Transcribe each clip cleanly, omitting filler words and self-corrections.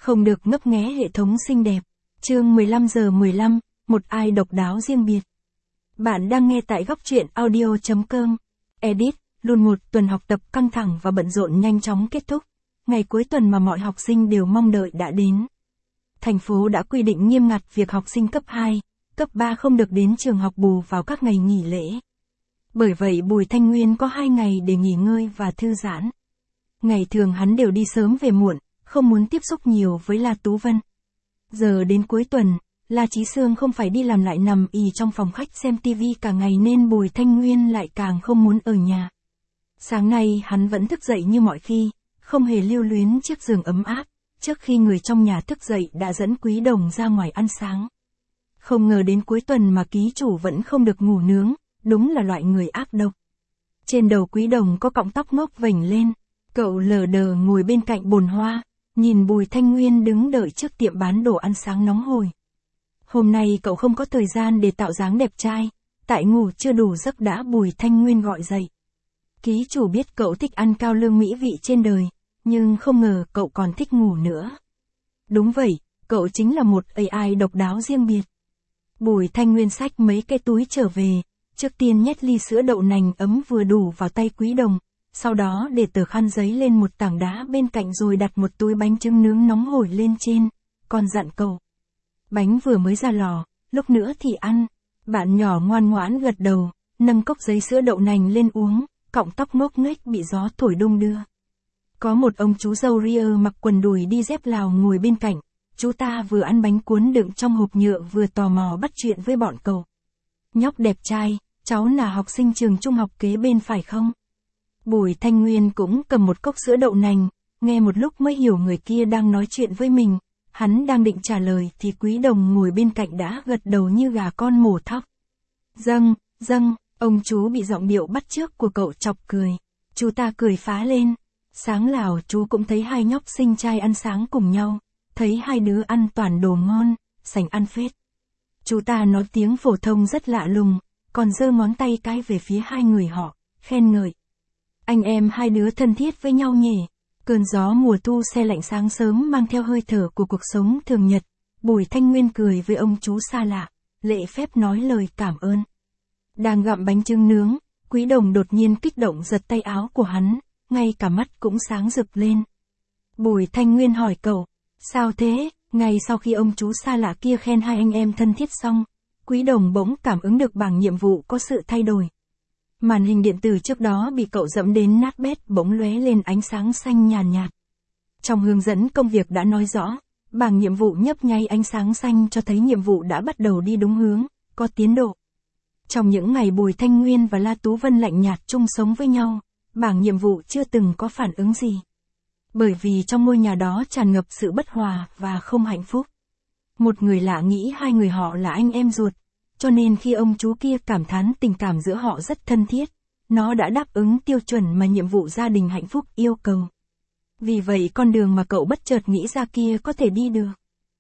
Không được ngấp nghé hệ thống xinh đẹp. Chương 15:15, một ai độc đáo riêng biệt. Bạn đang nghe tại góc truyện audio.com. Edit, luôn một tuần học tập căng thẳng và bận rộn nhanh chóng kết thúc. Ngày cuối tuần mà mọi học sinh đều mong đợi đã đến. Thành phố đã quy định nghiêm ngặt việc học sinh cấp 2, cấp 3 không được đến trường học bù vào các ngày nghỉ lễ. Bởi vậy Bùi Thanh Nguyên có 2 ngày để nghỉ ngơi và thư giãn. Ngày thường hắn đều đi sớm về muộn, không muốn tiếp xúc nhiều với La Tú Vân. Giờ đến cuối tuần, La Chí Sương không phải đi làm lại nằm ì trong phòng khách xem tivi cả ngày nên Bùi Thanh Nguyên lại càng không muốn ở nhà. Sáng nay hắn vẫn thức dậy như mọi khi, không hề lưu luyến chiếc giường ấm áp, trước khi người trong nhà thức dậy đã dẫn Quý Đồng ra ngoài ăn sáng. Không ngờ đến cuối tuần mà ký chủ vẫn không được ngủ nướng, đúng là loại người ác độc. Trên đầu Quý Đồng có cọng tóc ngốc vểnh lên, cậu lờ đờ ngồi bên cạnh bồn hoa, nhìn Bùi Thanh Nguyên đứng đợi trước tiệm bán đồ ăn sáng nóng hổi. Hôm nay cậu không có thời gian để tạo dáng đẹp trai, tại ngủ chưa đủ giấc đã Bùi Thanh Nguyên gọi dậy. Ký chủ biết cậu thích ăn cao lương mỹ vị trên đời, nhưng không ngờ cậu còn thích ngủ nữa. Đúng vậy, cậu chính là một AI độc đáo riêng biệt. Bùi Thanh Nguyên xách mấy cái túi trở về, trước tiên nhét ly sữa đậu nành ấm vừa đủ vào tay Quý Đồng, sau đó để tờ khăn giấy lên một tảng đá bên cạnh rồi đặt một túi bánh chưng nướng nóng hổi lên trên, còn dặn cậu. Bánh vừa mới ra lò, lúc nữa thì ăn. Bạn nhỏ ngoan ngoãn gật đầu, nâng cốc giấy sữa đậu nành lên uống, cọng tóc ngốc nghếch bị gió thổi đung đưa. Có một ông chú râu ria mặc quần đùi đi dép Lào ngồi bên cạnh, chú ta vừa ăn bánh cuốn đựng trong hộp nhựa vừa tò mò bắt chuyện với bọn cậu. Nhóc đẹp trai, cháu là học sinh trường trung học kế bên phải không? Bùi Thanh Nguyên cũng cầm một cốc sữa đậu nành, nghe một lúc mới hiểu người kia đang nói chuyện với mình. Hắn đang định trả lời thì Quý Đồng ngồi bên cạnh đã gật đầu như gà con mổ thóc. Dâng, ông chú bị giọng điệu bắt chước của cậu chọc cười. Chú ta cười phá lên. Sáng nào chú cũng thấy hai nhóc xinh trai ăn sáng cùng nhau, thấy hai đứa ăn toàn đồ ngon, sành ăn phết. Chú ta nói tiếng phổ thông rất lạ lùng, còn giơ ngón tay cái về phía hai người họ, khen ngợi. Anh em hai đứa thân thiết với nhau nhỉ. Cơn gió mùa thu se lạnh sáng sớm mang theo hơi thở của cuộc sống thường nhật. Bùi Thanh Nguyên cười với ông chú xa lạ, lễ phép nói lời cảm ơn. Đang gặm bánh chưng nướng, Quý Đồng đột nhiên kích động giật tay áo của hắn, ngay cả mắt cũng sáng rực lên. Bùi Thanh Nguyên hỏi cậu, sao thế? Ngay sau khi ông chú xa lạ kia khen hai anh em thân thiết xong, Quý Đồng bỗng cảm ứng được bảng nhiệm vụ có sự thay đổi. Màn hình điện tử trước đó bị cậu dẫm đến nát bét bỗng lóe lên ánh sáng xanh nhàn nhạt. Trong hướng dẫn công việc đã nói rõ, bảng nhiệm vụ nhấp nháy ánh sáng xanh cho thấy nhiệm vụ đã bắt đầu đi đúng hướng, có tiến độ. Trong những ngày Bùi Thanh Nguyên và La Tú Vân lạnh nhạt chung sống với nhau, bảng nhiệm vụ chưa từng có phản ứng gì. Bởi vì trong ngôi nhà đó tràn ngập sự bất hòa và không hạnh phúc. Một người lạ nghĩ hai người họ là anh em ruột. Cho nên khi ông chú kia cảm thán tình cảm giữa họ rất thân thiết, nó đã đáp ứng tiêu chuẩn mà nhiệm vụ gia đình hạnh phúc yêu cầu. Vì vậy con đường mà cậu bất chợt nghĩ ra kia có thể đi được.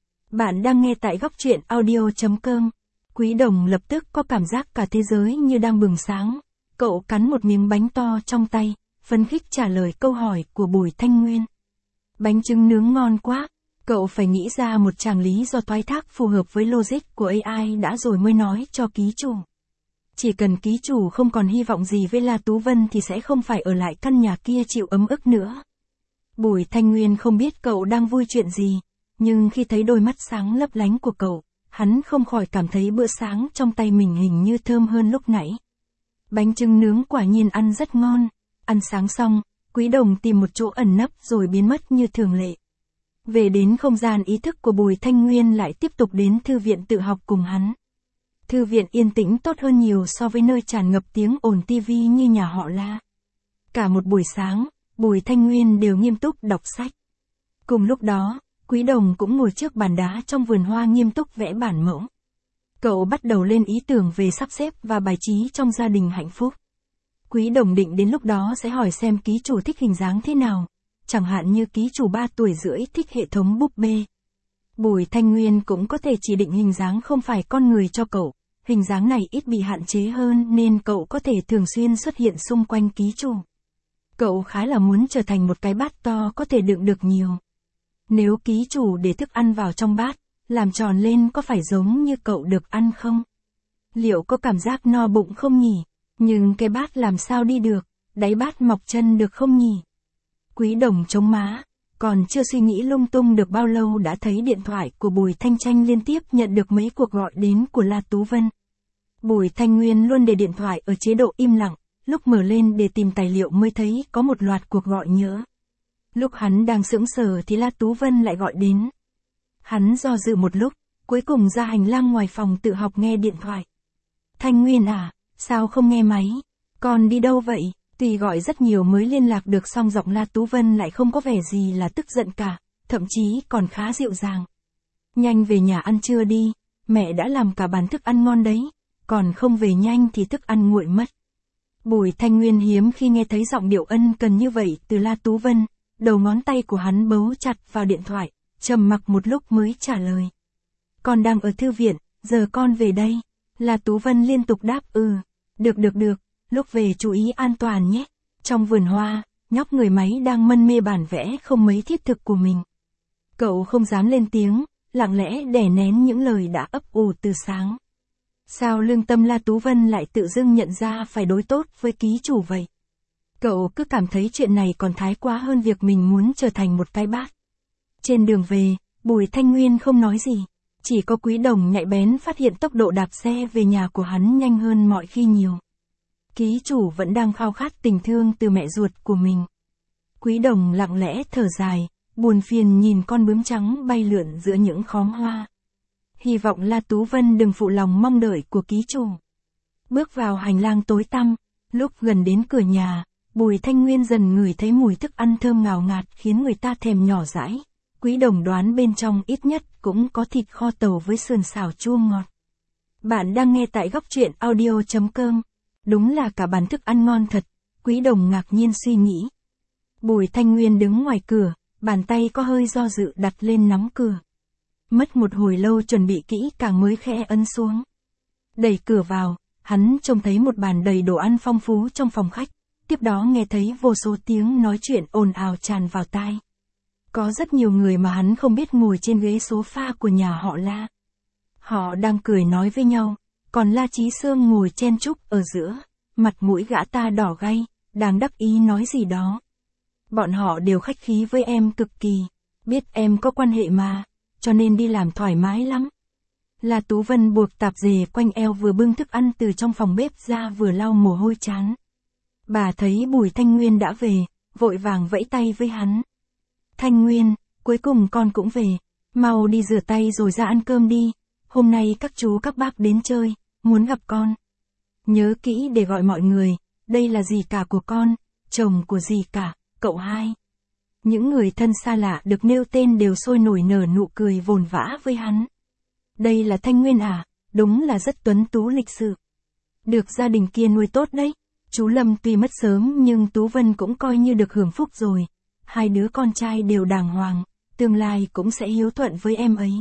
Bạn đang nghe tại góc truyện audio.com. Quý Đồng lập tức có cảm giác cả thế giới như đang bừng sáng. Cậu cắn một miếng bánh to trong tay, phấn khích trả lời câu hỏi của Bùi Thanh Nguyên. Bánh chưng nướng ngon quá. Cậu phải nghĩ ra một tràng lý do thoái thác phù hợp với logic của AI đã rồi mới nói cho ký chủ. Chỉ cần ký chủ không còn hy vọng gì với La Tú Vân thì sẽ không phải ở lại căn nhà kia chịu ấm ức nữa. Bùi Thanh Nguyên không biết cậu đang vui chuyện gì, nhưng khi thấy đôi mắt sáng lấp lánh của cậu, hắn không khỏi cảm thấy bữa sáng trong tay mình hình như thơm hơn lúc nãy. Bánh chưng nướng quả nhiên ăn rất ngon. Ăn sáng xong, Quý Đồng tìm một chỗ ẩn nấp rồi biến mất như thường lệ. Về đến không gian ý thức của Bùi Thanh Nguyên lại tiếp tục đến thư viện tự học cùng hắn. Thư viện yên tĩnh tốt hơn nhiều so với nơi tràn ngập tiếng ồn tivi như nhà họ La. Cả một buổi sáng, Bùi Thanh Nguyên đều nghiêm túc đọc sách. Cùng lúc đó, Quý Đồng cũng ngồi trước bàn đá trong vườn hoa nghiêm túc vẽ bản mẫu. Cậu bắt đầu lên ý tưởng về sắp xếp và bài trí trong gia đình hạnh phúc. Quý Đồng định đến lúc đó sẽ hỏi xem ký chủ thích hình dáng thế nào. Chẳng hạn như ký chủ 3 tuổi rưỡi thích hệ thống búp bê. Bùi Thanh Nguyên cũng có thể chỉ định hình dáng không phải con người cho cậu. Hình dáng này ít bị hạn chế hơn nên cậu có thể thường xuyên xuất hiện xung quanh ký chủ. Cậu khá là muốn trở thành một cái bát to có thể đựng được nhiều. Nếu ký chủ để thức ăn vào trong bát, làm tròn lên có phải giống như cậu được ăn không? Liệu có cảm giác no bụng không nhỉ? Nhưng cái bát làm sao đi được, đáy bát mọc chân được không nhỉ? Quý Đồng chống má, còn chưa suy nghĩ lung tung được bao lâu đã thấy điện thoại của Bùi Thanh Tranh liên tiếp nhận được mấy cuộc gọi đến của La Tú Vân. Bùi Thanh Nguyên luôn để điện thoại ở chế độ im lặng, lúc mở lên để tìm tài liệu mới thấy có một loạt cuộc gọi nhỡ. Lúc hắn đang sững sờ thì La Tú Vân lại gọi đến. Hắn do dự một lúc, cuối cùng ra hành lang ngoài phòng tự học nghe điện thoại. Thanh Nguyên à, sao không nghe máy? Con đi đâu vậy? Tuy gọi rất nhiều mới liên lạc được song giọng La Tú Vân lại không có vẻ gì là tức giận cả, thậm chí còn khá dịu dàng. Nhanh về nhà ăn trưa đi, mẹ đã làm cả bàn thức ăn ngon đấy, còn không về nhanh thì thức ăn nguội mất. Bùi Thanh Nguyên hiếm khi nghe thấy giọng điệu ân cần như vậy từ La Tú Vân, đầu ngón tay của hắn bấu chặt vào điện thoại, trầm mặc một lúc mới trả lời. Con đang ở thư viện, giờ con về đây. La Tú Vân liên tục đáp được, lúc về chú ý an toàn nhé. Trong vườn hoa, nhóc người máy đang mân mê bản vẽ không mấy thiết thực của mình. Cậu không dám lên tiếng, lặng lẽ đè nén những lời đã ấp ủ từ sáng. Sao lương tâm La Tú Vân lại tự dưng nhận ra phải đối tốt với ký chủ vậy? Cậu cứ cảm thấy chuyện này còn thái quá hơn việc mình muốn trở thành một cái bát. Trên đường về, Bùi Thanh Nguyên không nói gì. Chỉ có Quý Đồng nhạy bén phát hiện tốc độ đạp xe về nhà của hắn nhanh hơn mọi khi nhiều. Ký chủ vẫn đang khao khát tình thương từ mẹ ruột của mình. Quý Đồng lặng lẽ thở dài, buồn phiền nhìn con bướm trắng bay lượn giữa những khóm hoa. Hy vọng La Tú Vân đừng phụ lòng mong đợi của ký chủ. Bước vào hành lang tối tăm, lúc gần đến cửa nhà, Bùi Thanh Nguyên dần ngửi thấy mùi thức ăn thơm ngào ngạt khiến người ta thèm nhỏ dãi. Quý Đồng đoán bên trong ít nhất cũng có thịt kho tàu với sườn xào chua ngọt. Bạn đang nghe tại góc truyện audio.com. Đúng là cả bàn thức ăn ngon thật, Quý Đồng ngạc nhiên suy nghĩ. Bùi Thanh Nguyên đứng ngoài cửa, bàn tay có hơi do dự đặt lên nắm cửa. Mất một hồi lâu chuẩn bị kỹ càng mới khẽ ấn xuống. Đẩy cửa vào, hắn trông thấy một bàn đầy đồ ăn phong phú trong phòng khách, tiếp đó nghe thấy vô số tiếng nói chuyện ồn ào tràn vào tai. Có rất nhiều người mà hắn không biết ngồi trên ghế sofa của nhà họ La. Họ đang cười nói với nhau, còn La Chí Sương ngồi chen chúc ở giữa, mặt mũi gã ta đỏ gay, đang đắc ý nói gì đó. Bọn họ đều khách khí với em cực kỳ, biết em có quan hệ mà, cho nên đi làm thoải mái lắm. La Tú Vân buộc tạp dề quanh eo vừa bưng thức ăn từ trong phòng bếp ra vừa lau mồ hôi trán. Bà thấy Bùi Thanh Nguyên đã về, vội vàng vẫy tay với hắn. Thanh Nguyên, cuối cùng con cũng về, mau đi rửa tay rồi ra ăn cơm đi, hôm nay các chú các bác đến chơi, muốn gặp con. Nhớ kỹ để gọi mọi người, đây là dì cả của con, chồng của dì cả, cậu hai. Những người thân xa lạ được nêu tên đều sôi nổi nở nụ cười vồn vã với hắn. Đây là Thanh Nguyên à, đúng là rất tuấn tú lịch sự. Được gia đình kia nuôi tốt đấy, chú Lâm tuy mất sớm nhưng Tú Vân cũng coi như được hưởng phúc rồi. Hai đứa con trai đều đàng hoàng, tương lai cũng sẽ hiếu thuận với em ấy.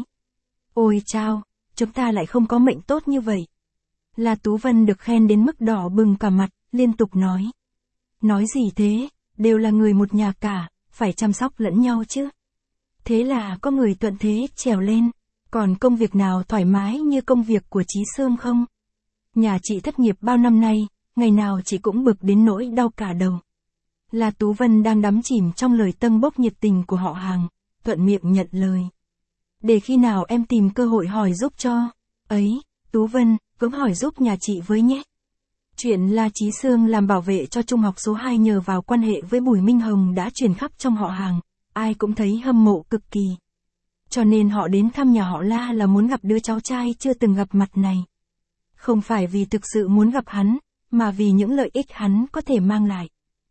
Ôi chao, chúng ta lại không có mệnh tốt như vậy. La Tú Vân được khen đến mức đỏ bừng cả mặt, liên tục nói. Nói gì thế, đều là người một nhà cả, phải chăm sóc lẫn nhau chứ. Thế là có người thuận thế trèo lên, còn công việc nào thoải mái như công việc của Chí Sương không? Nhà chị thất nghiệp bao năm nay, ngày nào chị cũng bực đến nỗi đau cả đầu. La Tú Vân đang đắm chìm trong lời tâng bốc nhiệt tình của họ hàng, thuận miệng nhận lời. Để khi nào em tìm cơ hội hỏi giúp cho. Ấy, Tú Vân, cũng hỏi giúp nhà chị với nhé. Chuyện La Chí Sương làm bảo vệ cho trung học số 2 nhờ vào quan hệ với Bùi Minh Hồng đã truyền khắp trong họ hàng, ai cũng thấy hâm mộ cực kỳ. Cho nên họ đến thăm nhà họ La là muốn gặp đứa cháu trai chưa từng gặp mặt này. Không phải vì thực sự muốn gặp hắn, mà vì những lợi ích hắn có thể mang lại.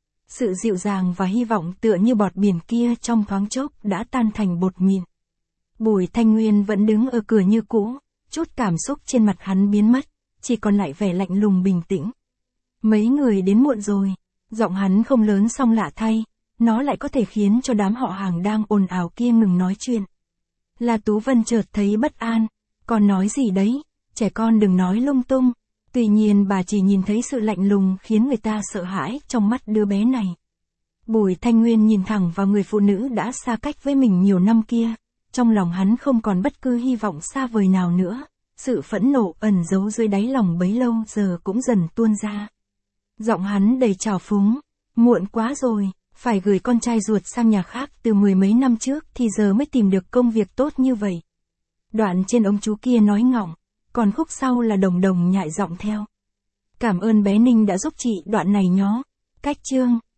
Sự dịu dàng và hy vọng tựa như bọt biển kia trong thoáng chốc đã tan thành bột mịn. Bùi Thanh Nguyên vẫn đứng ở cửa như cũ, chút cảm xúc trên mặt hắn biến mất, chỉ còn lại vẻ lạnh lùng bình tĩnh. Mấy người đến muộn rồi, giọng hắn không lớn song lạ thay, nó lại có thể khiến cho đám họ hàng đang ồn ào kia ngừng nói chuyện. La Tú Vân chợt thấy bất an, con nói gì đấy, trẻ con đừng nói lung tung. Tuy nhiên bà chỉ nhìn thấy sự lạnh lùng khiến người ta sợ hãi trong mắt đứa bé này. Bùi Thanh Nguyên nhìn thẳng vào người phụ nữ đã xa cách với mình nhiều năm kia. Trong lòng hắn không còn bất cứ hy vọng xa vời nào nữa. Sự phẫn nộ ẩn giấu dưới đáy lòng bấy lâu giờ cũng dần tuôn ra. Giọng hắn đầy trào phúng. Muộn quá rồi, phải gửi con trai ruột sang nhà khác từ 10 mấy năm trước thì giờ mới tìm được công việc tốt như vậy. Đoạn trên ông chú kia nói ngọng, còn khúc sau là Đồng Đồng nhại giọng theo. Cảm ơn bé Ninh đã giúp chị đoạn này nhó. Cách chương.